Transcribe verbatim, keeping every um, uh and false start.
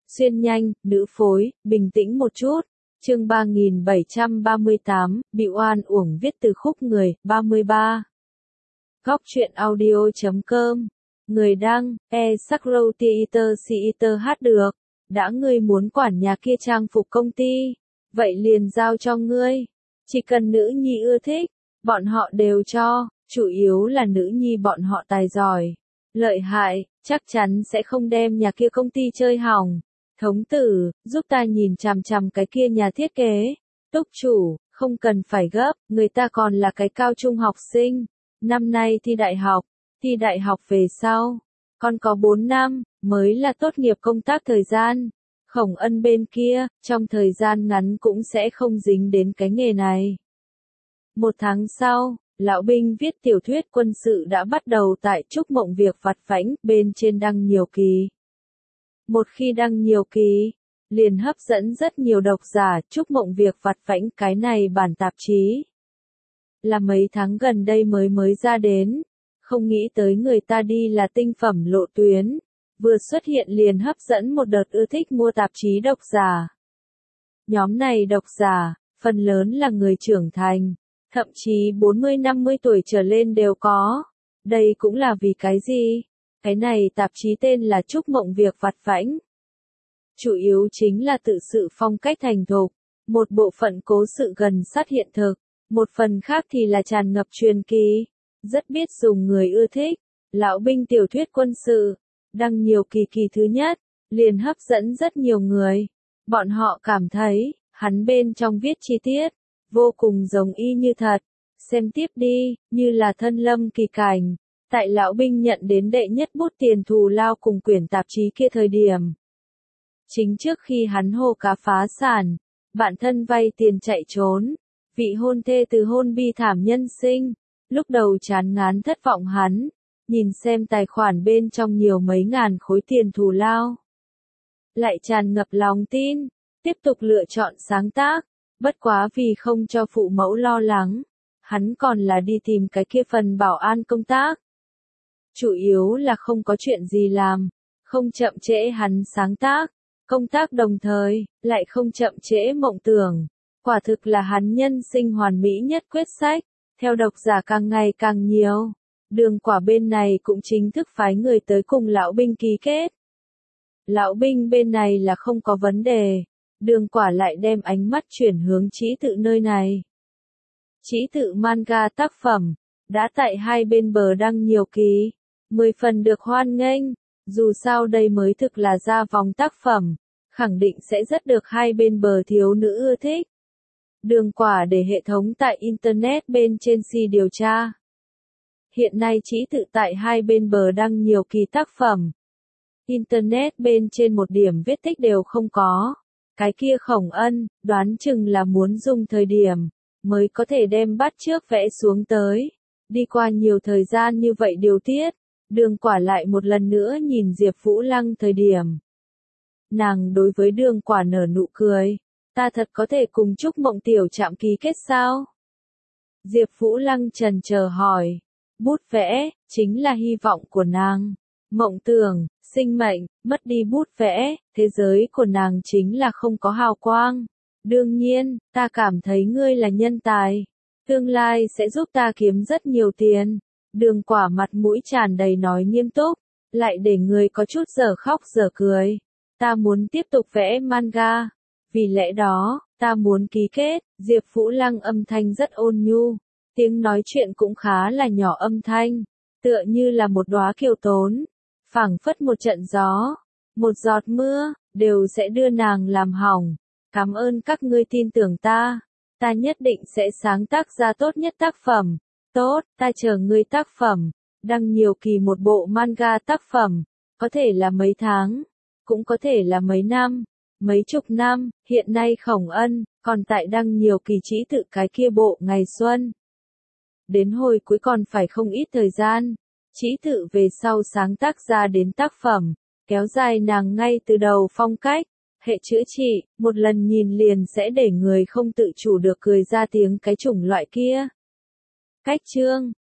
Xuyên nhanh, nữ phối, bình tĩnh một chút. Chương ba nghìn bảy trăm ba mươi tám, bị oan uổng viết từ khúc người, ba mươi ba. Góc truyện audio chấm com. Người đăng, e Sakro Theater Theater hát được. Đã ngươi muốn quản nhà kia trang phục công ty. Vậy liền giao cho ngươi. Chỉ cần nữ nhi ưa thích, bọn họ đều cho. Chủ yếu là nữ nhi bọn họ tài giỏi. Lợi hại, chắc chắn sẽ không đem nhà kia công ty chơi hỏng. Thống tử, giúp ta nhìn chằm chằm cái kia nhà thiết kế. Túc chủ, không cần phải gấp, người ta còn là cái cao trung học sinh. Năm nay thi đại học, thi đại học về sau. Còn có bốn năm, mới là tốt nghiệp công tác thời gian. Khổng Ân bên kia, trong thời gian ngắn cũng sẽ không dính đến cái nghề này. Một tháng sau, Lão Binh viết tiểu thuyết quân sự đã bắt đầu tại Trúc Mộng Việc vặt vãnh, bên trên đăng nhiều kỳ. Một khi đăng nhiều kỳ, liền hấp dẫn rất nhiều độc giả. Trúc Mộng Việc vặt vãnh, cái này bản tạp chí là mấy tháng gần đây mới mới ra đến, không nghĩ tới người ta đi là tinh phẩm lộ tuyến, vừa xuất hiện liền hấp dẫn một đợt ưa thích mua tạp chí độc giả. Nhóm này độc giả, phần lớn là người trưởng thành, thậm chí bốn mươi năm mươi tuổi trở lên đều có. Đây cũng là vì cái gì? Cái này tạp chí tên là Trúc Mộng Việc vặt vãnh. Chủ yếu chính là tự sự phong cách thành thục, một bộ phận cố sự gần sát hiện thực, một phần khác thì là tràn ngập truyền kỳ, rất biết dùng người ưa thích. Lão Binh tiểu thuyết quân sự, đăng nhiều kỳ kỳ thứ nhất, liền hấp dẫn rất nhiều người. Bọn họ cảm thấy, hắn bên trong viết chi tiết, vô cùng giống y như thật. Xem tiếp đi, như là thân lâm kỳ cảnh. Tại Lão Binh nhận đến đệ nhất bút tiền thù lao cùng quyển tạp chí kia thời điểm. Chính trước khi hắn hô cá phá sản, bạn thân vay tiền chạy trốn, vị hôn thê từ hôn bi thảm nhân sinh, lúc đầu chán ngán thất vọng hắn, nhìn xem tài khoản bên trong nhiều mấy ngàn khối tiền thù lao. Lại tràn ngập lòng tin, tiếp tục lựa chọn sáng tác, bất quá vì không cho phụ mẫu lo lắng, hắn còn là đi tìm cái kia phần bảo an công tác. Chủ yếu là không có chuyện gì làm, không chậm trễ hắn sáng tác, công tác đồng thời, lại không chậm trễ mộng tưởng. Quả thực là hắn nhân sinh hoàn mỹ nhất quyết sách, theo độc giả càng ngày càng nhiều. Đường Quả bên này cũng chính thức phái người tới cùng Lão Binh ký kết. Lão Binh bên này là không có vấn đề, Đường Quả lại đem ánh mắt chuyển hướng Chí Tự nơi này. Chí Tự manga tác phẩm, đã tại hai bên bờ đăng nhiều kỳ, mười phần được hoan nghênh, dù sao đây mới thực là ra vòng tác phẩm, khẳng định sẽ rất được hai bên bờ thiếu nữ ưa thích. Đường Quả để hệ thống tại Internet bên trên si điều tra. Hiện nay Chí Tự tại hai bên bờ đăng nhiều kỳ tác phẩm. Internet bên trên một điểm viết tích đều không có. Cái kia Khổng Ân, đoán chừng là muốn dùng thời điểm, mới có thể đem bắt trước vẽ xuống tới. Đi qua nhiều thời gian như vậy điều tiết, Đường Quả lại một lần nữa nhìn Diệp Vũ Lăng thời điểm. Nàng đối với Đường Quả nở nụ cười. Ta thật có thể cùng Trúc Mộng tiểu trạm ký kết sao? Diệp Vũ Lăng chần chờ hỏi. Bút vẽ, chính là hy vọng của nàng. Mộng tưởng, sinh mệnh, mất đi bút vẽ, thế giới của nàng chính là không có hào quang. Đương nhiên, ta cảm thấy ngươi là nhân tài. Tương lai sẽ giúp ta kiếm rất nhiều tiền. Đường Quả mặt mũi tràn đầy nói nghiêm túc, lại để người có chút dở khóc dở cười. Ta muốn tiếp tục vẽ manga. Vì lẽ đó, ta muốn ký kết. Diệp Vũ Lăng âm thanh rất ôn nhu, tiếng nói chuyện cũng khá là nhỏ âm thanh, tựa như là một đóa kiều tốn, phảng phất một trận gió, một giọt mưa, đều sẽ đưa nàng làm hỏng. Cảm ơn các ngươi tin tưởng ta, ta nhất định sẽ sáng tác ra tốt nhất tác phẩm. Tốt, ta chờ ngươi tác phẩm, đăng nhiều kỳ một bộ manga tác phẩm, có thể là mấy tháng, cũng có thể là mấy năm. Mấy chục năm, hiện nay Khổng Ân, còn tại đăng nhiều kỳ Chí Tự cái kia bộ ngày xuân. Đến hồi cuối còn phải không ít thời gian, Chí Tự về sau sáng tác ra đến tác phẩm, kéo dài nàng ngay từ đầu phong cách, hệ chữa trị, một lần nhìn liền sẽ để người không tự chủ được cười ra tiếng cái chủng loại kia. Cách chương,